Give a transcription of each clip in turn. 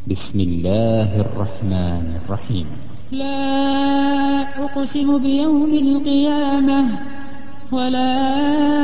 بسم الله الرحمن الرحيم. لا أقسم بيوم القيامة ولا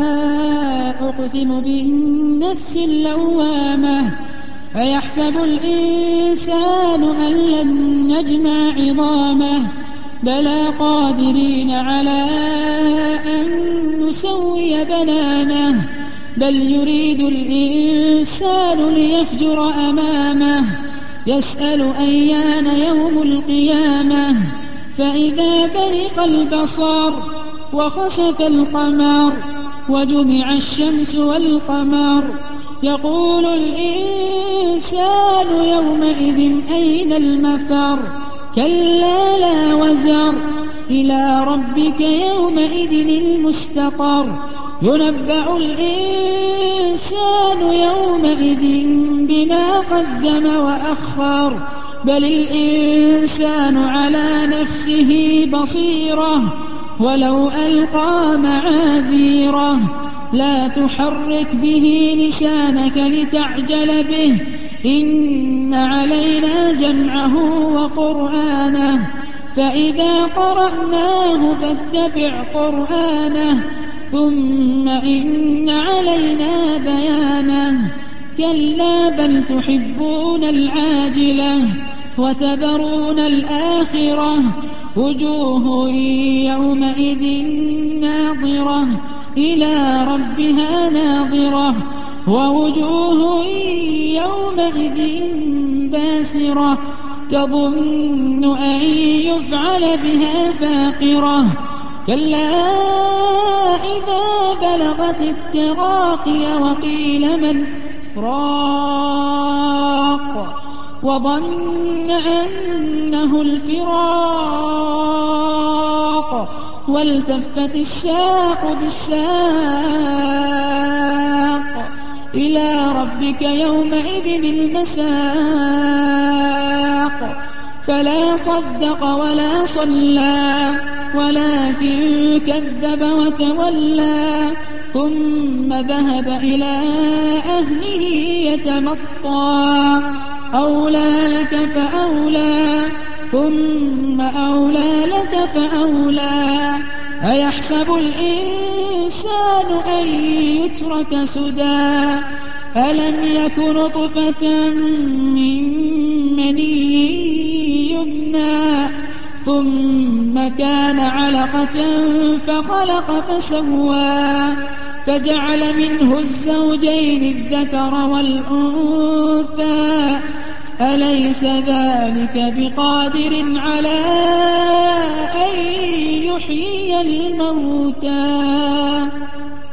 أقسم بالنفس اللوامة أيحسب الإنسان أن لن نجمع عظامه بلى قادرين على أن نسوي بنانه بل يريد الإنسان ليفجر أمامه يسأل أيان يوم القيامة فإذا برق البصر وخسف القمر وجمع الشمس والقمر يقول الإنسان يومئذ أين المفر كلا لا وزر إلى ربك يومئذ المستقر ينبأ الإنسان يومئذ بما قدم وأخر بل الإنسان على نفسه بصيرة ولو ألقى معاذيره لا تحرك به لسانك لتعجل به إن علينا جمعه وقرآنه فإذا قرأناه فاتبع قرآنه ثم إن علينا بيانه كلا بل تحبون العاجلة وتذرون الآخرة وجوه يومئذ ناظرة إلى ربها ناظرة ووجوه يومئذ باسرة تظن أن يفعل بها فاقرة كلا إذا بلغت التراقي وقيل من راق وظن أنه الفراق والتفت الساق بالساق إلى ربك يومئذ المساق فلا صدق ولا صلى ولكن كذب وتولى ثم ذهب إلى أهله يتمطى أولى لك فأولى ثم أولى لك فأولى أيحسب الإنسان أن يترك سدى ألم يك نطفة من مني يمنى ثم كان علقة فخلق فسوى فجعل منه الزوجين الذكر والأنثى أليس ذلك بقادر على أن يحيي الموتى